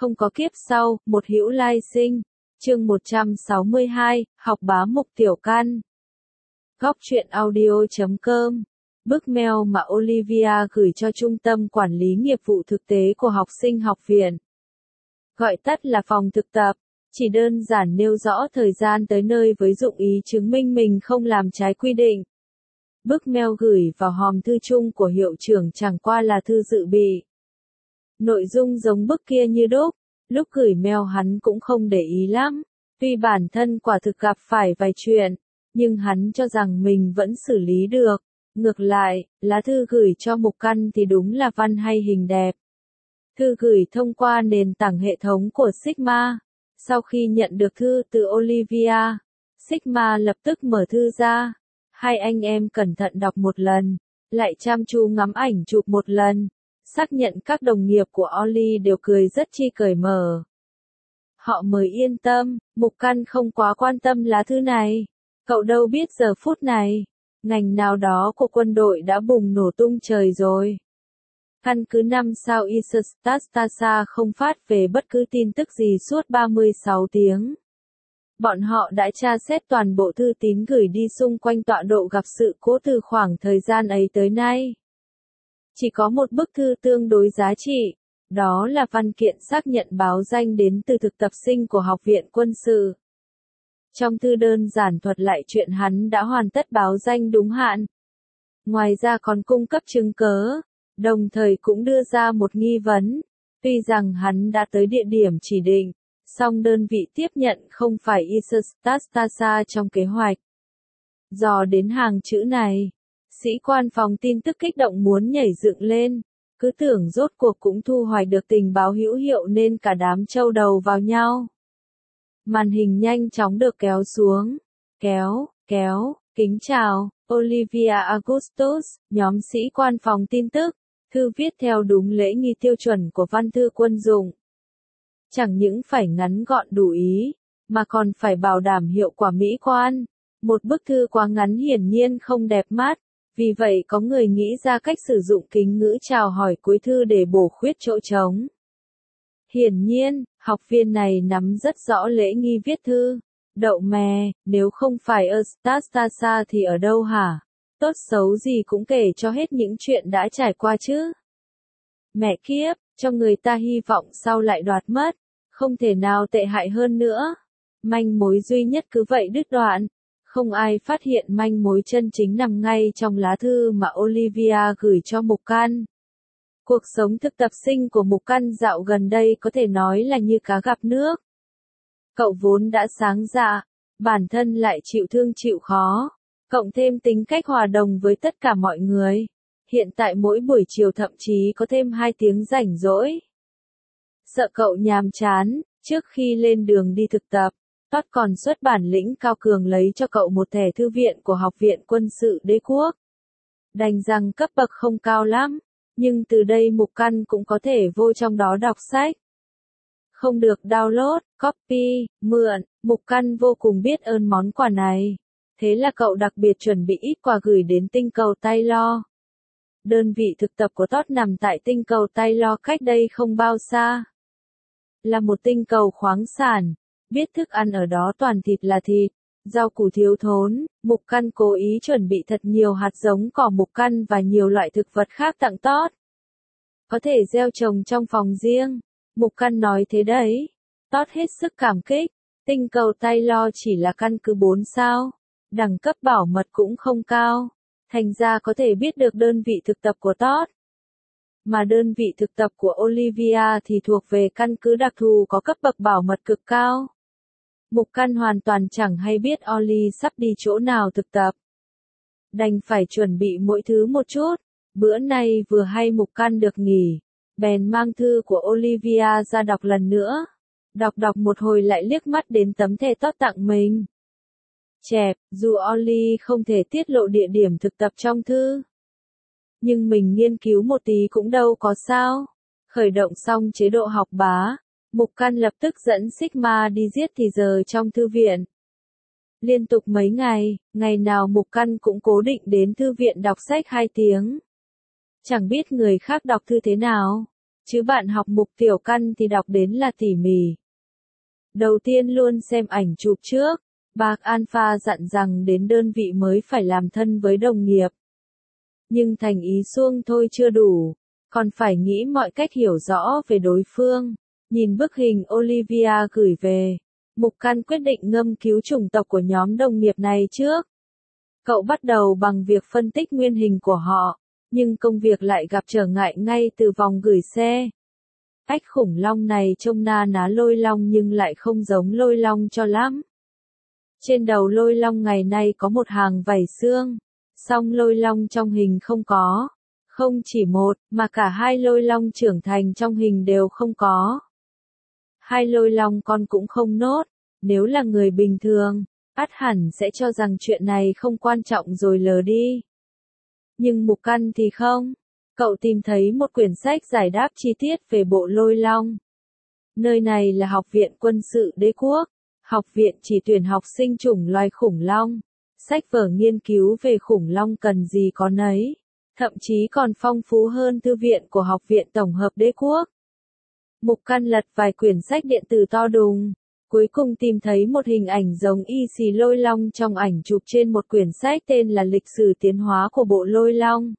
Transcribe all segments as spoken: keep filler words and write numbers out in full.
không có kiếp sau, một hữu lai sinh. Chương một trăm sáu mươi hai, học bá mục tiểu căn. Góc truyện audio chấm com. Bức mail mà Olivia gửi cho Trung tâm Quản lý Nghiệp vụ Thực tế của học sinh học viện. Gọi tắt là phòng thực tập, chỉ đơn giản nêu rõ thời gian tới nơi với dụng ý chứng minh mình không làm trái quy định. Bức mail gửi vào hòm thư chung của hiệu trưởng chẳng qua là thư dự bị. Nội dung giống bức kia như đúc, lúc gửi mail hắn cũng không để ý lắm, tuy bản thân quả thực gặp phải vài chuyện, nhưng hắn cho rằng mình vẫn xử lý được. Ngược lại, lá thư gửi cho Mục Căn thì đúng là văn hay hình đẹp. Thư gửi thông qua nền tảng hệ thống của Sigma. Sau khi nhận được thư từ Olivia, Sigma lập tức mở thư ra. Hai anh em cẩn thận đọc một lần, lại chăm chú ngắm ảnh chụp một lần. Xác nhận các đồng nghiệp của Oli đều cười rất chi cởi mở. Họ mới yên tâm, Mục Căn không quá quan tâm lá thư này. Cậu đâu biết giờ phút này, ngành nào đó của quân đội đã bùng nổ tung trời rồi. Căn cứ năm sao Isastasa không phát về bất cứ tin tức gì suốt ba mươi sáu tiếng. Bọn họ đã tra xét toàn bộ thư tín gửi đi xung quanh tọa độ gặp sự cố từ khoảng thời gian ấy tới nay. Chỉ có một bức thư tương đối giá trị, đó là văn kiện xác nhận báo danh đến từ thực tập sinh của Học viện Quân sự. Trong thư đơn giản thuật lại chuyện hắn đã hoàn tất báo danh đúng hạn. Ngoài ra còn cung cấp chứng cớ, đồng thời cũng đưa ra một nghi vấn, tuy rằng hắn đã tới địa điểm chỉ định, song đơn vị tiếp nhận không phải Isastasa trong kế hoạch. Dò đến hàng chữ này, sĩ quan phòng tin tức kích động muốn nhảy dựng lên, cứ tưởng rốt cuộc cũng thu hoạch được tình báo hữu hiệu nên cả đám trâu đầu vào nhau. Màn hình nhanh chóng được kéo xuống, kéo, kéo, kính chào, Olivia Augustus, nhóm sĩ quan phòng tin tức, thư viết theo đúng lễ nghi tiêu chuẩn của văn thư quân dụng. Chẳng những phải ngắn gọn đủ ý, mà còn phải bảo đảm hiệu quả mỹ quan. Một bức thư quá ngắn hiển nhiên không đẹp mắt, vì vậy có người nghĩ ra cách sử dụng kính ngữ chào hỏi cuối thư để bổ khuyết chỗ trống. Hiển nhiên, học viên này nắm rất rõ lễ nghi viết thư. Đậu mè, nếu không phải ở Stastasa thì ở đâu hả? Tốt xấu gì cũng kể cho hết những chuyện đã trải qua chứ. Mẹ kiếp, cho người ta hy vọng sau lại đoạt mất, không thể nào tệ hại hơn nữa. Manh mối duy nhất cứ vậy đứt đoạn. Không ai phát hiện manh mối chân chính nằm ngay trong lá thư mà Olivia gửi cho Mục Căn. Cuộc sống thực tập sinh của Mục Căn dạo gần đây có thể nói là như cá gặp nước. Cậu vốn đã sáng dạ, bản thân lại chịu thương chịu khó, cộng thêm tính cách hòa đồng với tất cả mọi người. Hiện tại mỗi buổi chiều thậm chí có thêm hai tiếng rảnh rỗi. Sợ cậu nhàm chán, trước khi lên đường đi thực tập, Todd còn xuất bản lĩnh cao cường lấy cho cậu một thẻ thư viện của Học viện Quân sự Đế quốc. Đành rằng cấp bậc không cao lắm, nhưng từ đây Mục Căn cũng có thể vô trong đó đọc sách. Không được download, copy, mượn, Mục Căn vô cùng biết ơn món quà này. Thế là cậu đặc biệt chuẩn bị ít quà gửi đến tinh cầu Taylor. Đơn vị thực tập của Todd nằm tại tinh cầu Taylor cách đây không bao xa. Là một tinh cầu khoáng sản, biết thức ăn ở đó toàn thịt là thịt, rau củ thiếu thốn, Mục Căn cố ý chuẩn bị thật nhiều hạt giống cỏ Mục Căn và nhiều loại thực vật khác tặng Todd. Có thể gieo trồng trong phòng riêng, Mục Căn nói thế đấy. Todd hết sức cảm kích, tinh cầu Taylor chỉ là căn cứ bốn sao, đẳng cấp bảo mật cũng không cao, thành ra có thể biết được đơn vị thực tập của Todd. Mà đơn vị thực tập của Olivia thì thuộc về căn cứ đặc thù có cấp bậc bảo mật cực cao. Mục Căn hoàn toàn chẳng hay biết Oli sắp đi chỗ nào thực tập. Đành phải chuẩn bị mỗi thứ một chút, bữa nay vừa hay Mục Căn được nghỉ, bèn mang thư của Olivia ra đọc lần nữa. Đọc đọc một hồi lại liếc mắt đến tấm thẻ Todd tặng mình. Chẹp, dù Oli không thể tiết lộ địa điểm thực tập trong thư, nhưng mình nghiên cứu một tí cũng đâu có sao. Khởi động xong chế độ học bá, Mục Căn lập tức dẫn Sigma đi giết thì giờ trong thư viện. Liên tục mấy ngày, ngày nào Mục Căn cũng cố định đến thư viện đọc sách hai tiếng. Chẳng biết người khác đọc thư thế nào, chứ bạn học Mục Tiểu Căn thì đọc đến là tỉ mỉ. Đầu tiên luôn xem ảnh chụp trước, bác Alpha dặn rằng đến đơn vị mới phải làm thân với đồng nghiệp. Nhưng thành ý suông thôi chưa đủ, còn phải nghĩ mọi cách hiểu rõ về đối phương. Nhìn bức hình Olivia gửi về, Mục Căn quyết định ngâm cứu chủng tộc của nhóm đồng nghiệp này trước. Cậu bắt đầu bằng việc phân tích nguyên hình của họ, nhưng công việc lại gặp trở ngại ngay từ vòng gửi xe. Ếch khủng long này trông na ná lôi long nhưng lại không giống lôi long cho lắm. Trên đầu lôi long ngày nay có một hàng vảy xương, song lôi long trong hình không có. Không chỉ một, mà cả hai lôi long trưởng thành trong hình đều không có. Hai lôi long con cũng không nốt, nếu là người bình thường, ắt hẳn sẽ cho rằng chuyện này không quan trọng rồi lờ đi. Nhưng Mục Căn thì không. Cậu tìm thấy một quyển sách giải đáp chi tiết về bộ lôi long. Nơi này là Học viện Quân sự Đế quốc. Học viện chỉ tuyển học sinh chủng loài khủng long. Sách vở nghiên cứu về khủng long cần gì có nấy. Thậm chí còn phong phú hơn thư viện của Học viện Tổng hợp Đế quốc. Mục Căn lật vài quyển sách điện tử to đùng. Cuối cùng tìm thấy một hình ảnh giống y xì lôi long trong ảnh chụp trên một quyển sách tên là Lịch sử tiến hóa của bộ lôi long.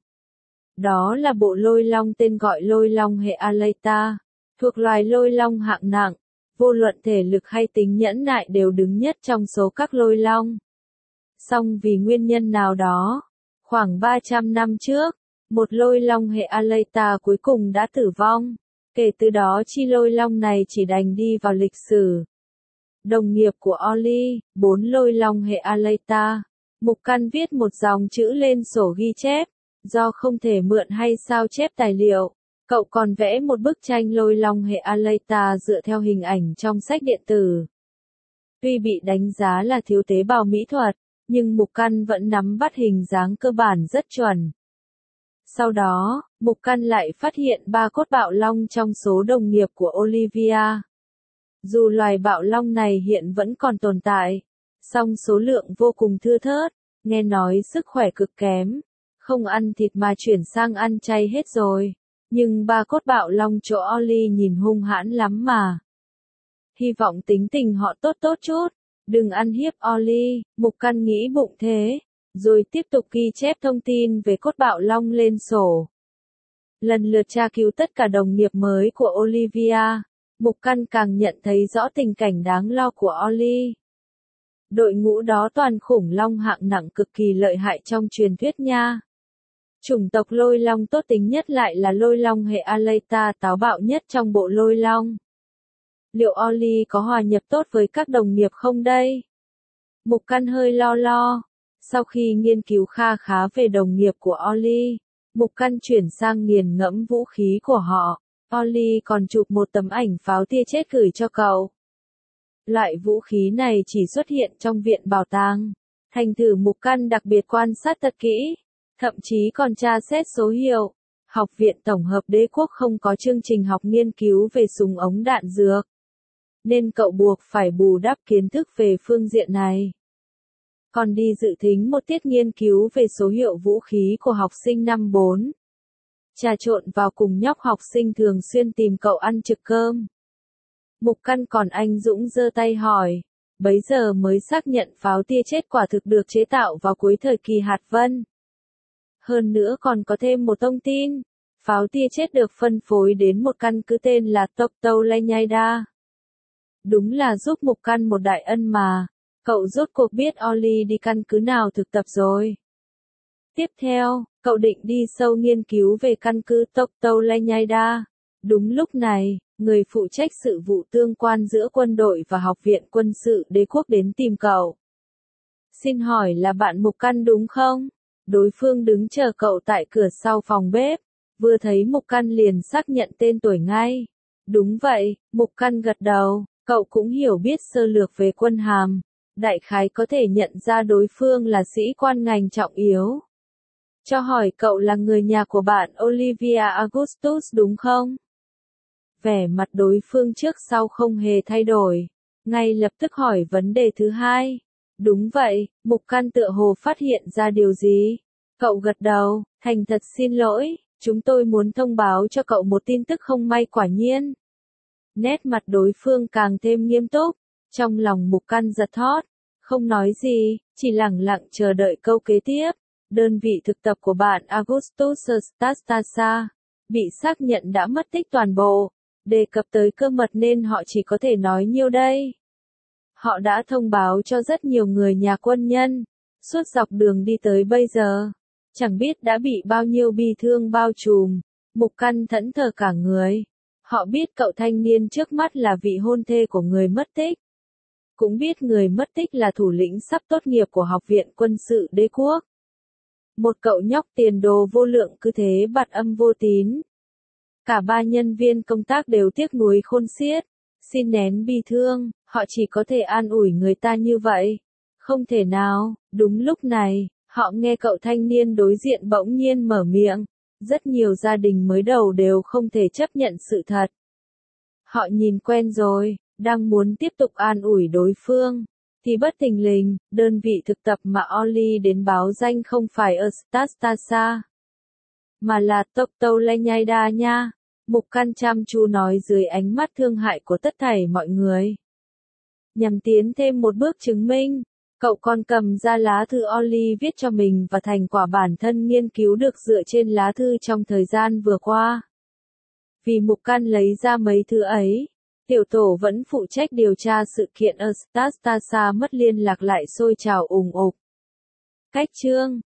Đó là bộ lôi long tên gọi lôi long hệ Aleita, thuộc loài lôi long hạng nặng, vô luận thể lực hay tính nhẫn nại đều đứng nhất trong số các lôi long. Song vì nguyên nhân nào đó, khoảng ba trăm năm trước, một lôi long hệ Aleita cuối cùng đã tử vong. Kể từ đó chi lôi long này chỉ đành đi vào lịch sử. Đồng nghiệp của Oli, bốn lôi long hệ Aleita. Mục Căn viết một dòng chữ lên sổ ghi chép. Do không thể mượn hay sao chép tài liệu, cậu còn vẽ một bức tranh lôi long hệ Aleita dựa theo hình ảnh trong sách điện tử. Tuy bị đánh giá là thiếu tế bào mỹ thuật, nhưng Mục Căn vẫn nắm bắt hình dáng cơ bản rất chuẩn. Sau đó, Mục Căn lại phát hiện ba cốt bạo long trong số đồng nghiệp của Olivia. Dù loài bạo long này hiện vẫn còn tồn tại, song số lượng vô cùng thưa thớt, nghe nói sức khỏe cực kém. Không ăn thịt mà chuyển sang ăn chay hết rồi. Nhưng ba cốt bạo long chỗ Oli nhìn hung hãn lắm mà. Hy vọng tính tình họ tốt tốt chút. Đừng ăn hiếp Oli, Mục Căn nghĩ bụng thế. Rồi tiếp tục ghi chép thông tin về cốt bạo long lên sổ. Lần lượt tra cứu tất cả đồng nghiệp mới của Olivia. Mục Căn càng nhận thấy rõ tình cảnh đáng lo của Oli. Đội ngũ đó toàn khủng long hạng nặng cực kỳ lợi hại trong truyền thuyết nha. Chủng tộc lôi long tốt tính nhất lại là lôi long hệ Aleita táo bạo nhất trong bộ lôi long. Liệu Oli có hòa nhập tốt với các đồng nghiệp không đây? Mục Căn hơi lo lo. Sau khi nghiên cứu kha khá về đồng nghiệp của Oli, Mục Căn chuyển sang nghiền ngẫm vũ khí của họ. Oli còn chụp một tấm ảnh pháo tia chết gửi cho cậu. Loại vũ khí này chỉ xuất hiện trong viện bảo tàng. Thành thử Mục Căn đặc biệt quan sát thật kỹ. Thậm chí còn tra xét số hiệu. Học viện Tổng hợp Đế quốc không có chương trình học nghiên cứu về súng ống đạn dược. Nên cậu buộc phải bù đắp kiến thức về phương diện này. Còn đi dự thính một tiết nghiên cứu về số hiệu vũ khí của học sinh năm bốn. Trà trộn vào cùng nhóc học sinh thường xuyên tìm cậu ăn trực cơm. Mục Căn còn anh Dũng giơ tay hỏi. Bấy giờ mới xác nhận pháo tia chết quả thực được chế tạo vào cuối thời kỳ hạt vân. Hơn nữa còn có thêm một thông tin, pháo tia chết được phân phối đến một căn cứ tên là Toctolanyida. Đúng là giúp Mục Căn một đại ân mà, cậu rốt cuộc biết Oli đi căn cứ nào thực tập rồi. Tiếp theo, cậu định đi sâu nghiên cứu về căn cứ Toctolanyida. Đúng lúc này, người phụ trách sự vụ tương quan giữa quân đội và Học viện Quân sự Đế quốc đến tìm cậu. Xin hỏi là bạn Mục Căn đúng không? Đối phương đứng chờ cậu tại cửa sau phòng bếp, vừa thấy Mục Căn liền xác nhận tên tuổi ngay. Đúng vậy, Mục Căn gật đầu, cậu cũng hiểu biết sơ lược về quân hàm, đại khái có thể nhận ra đối phương là sĩ quan ngành trọng yếu. Cho hỏi cậu là người nhà của bạn Olivia Augustus đúng không? Vẻ mặt đối phương trước sau không hề thay đổi, ngay lập tức hỏi vấn đề thứ hai. Đúng vậy, Mục Căn tựa hồ phát hiện ra điều gì. Cậu gật đầu, thành thật xin lỗi, Chúng tôi muốn thông báo cho cậu một tin tức không may quả nhiên. Nét mặt đối phương càng thêm nghiêm túc, trong lòng Mục Căn giật thót, không nói gì, chỉ lẳng lặng chờ đợi câu kế tiếp. Đơn vị thực tập của bạn Augustus Stastasa bị xác nhận đã mất tích toàn bộ, đề cập tới cơ mật nên họ chỉ có thể nói nhiêu đây. Họ đã thông báo cho rất nhiều người nhà quân nhân, suốt dọc đường đi tới bây giờ, chẳng biết đã bị bao nhiêu bi thương bao trùm. Mục Căn thẫn thờ cả người. Họ biết cậu thanh niên trước mắt là vị hôn thê của người mất tích. Cũng biết người mất tích là thủ lĩnh sắp tốt nghiệp của Học viện Quân sự Đế quốc. Một cậu nhóc tiền đồ vô lượng cứ thế bặt âm vô tín. Cả ba nhân viên công tác đều tiếc nuối khôn xiết, xin nén bi thương, họ chỉ có thể an ủi người ta như vậy. Không thể nào, đúng lúc này, họ nghe cậu thanh niên đối diện bỗng nhiên mở miệng. Rất nhiều gia đình mới đầu đều không thể chấp nhận sự thật. Họ nhìn quen rồi, đang muốn tiếp tục an ủi đối phương. Thì bất thình lình, đơn vị thực tập mà Oli đến báo danh không phải ở Stastasa, mà là Toktolenyaida nha. Mục Căn chăm chú nói dưới ánh mắt thương hại của tất thảy mọi người. Nhằm tiến thêm một bước chứng minh, cậu còn cầm ra lá thư Oli viết cho mình và thành quả bản thân nghiên cứu được dựa trên lá thư trong thời gian vừa qua. Vì Mục Căn lấy ra mấy thứ ấy, tiểu tổ vẫn phụ trách điều tra sự kiện ở Stastasa mất liên lạc lại sôi trào ùng ục. Cách chương